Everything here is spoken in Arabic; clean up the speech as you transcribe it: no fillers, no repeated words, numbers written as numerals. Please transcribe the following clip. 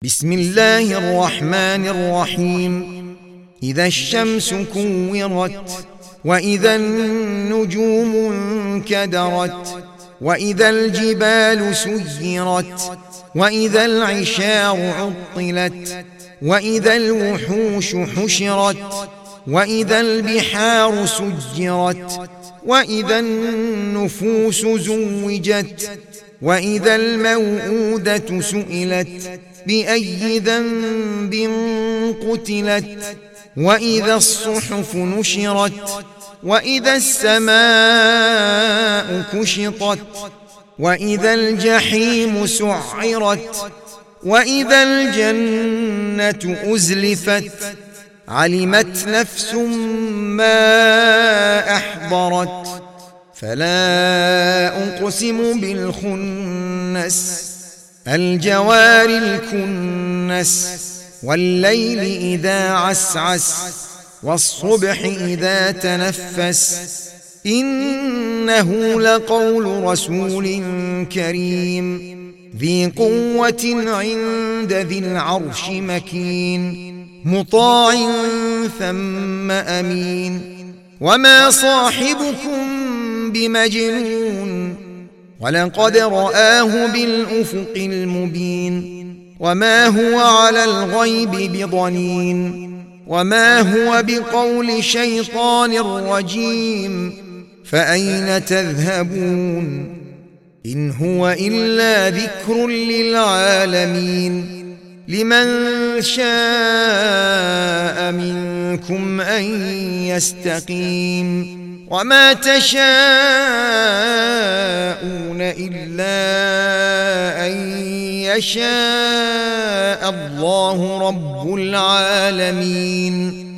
بسم الله الرحمن الرحيم. إذا الشمس كورت، وإذا النجوم انكدرت، وإذا الجبال سيرت، وإذا العشار عطلت، وإذا الوحوش حشرت، وإذا البحار سجرت، وإذا النفوس زوجت، وإذا الموءودة سئلت بأي ذنب قتلت، وإذا الصحف نشرت، وإذا السماء كشطت، وإذا الجحيم سعرت، وإذا الجنة أزلفت، علمت نفس ما أحضرت. فلا أقسم بالخنس، الجوار الكنس، والليل إذا عسعس، والصبح إذا تنفس، إنه لقول رسول كريم ذي قوة عند ذي العرش مكين، مطاع ثم أمين. وما صاحبكم بمجنون، ولقد رآه بالأفق المبين. وما هو على الغيب بضنين، وما هو بقول شيطان رجيم. فأين تذهبون؟ إن هو إلا ذكر للعالمين. لمن شاء منكم أن يستقيم، وما تشاءون إلا أن يشاء الله رب العالمين.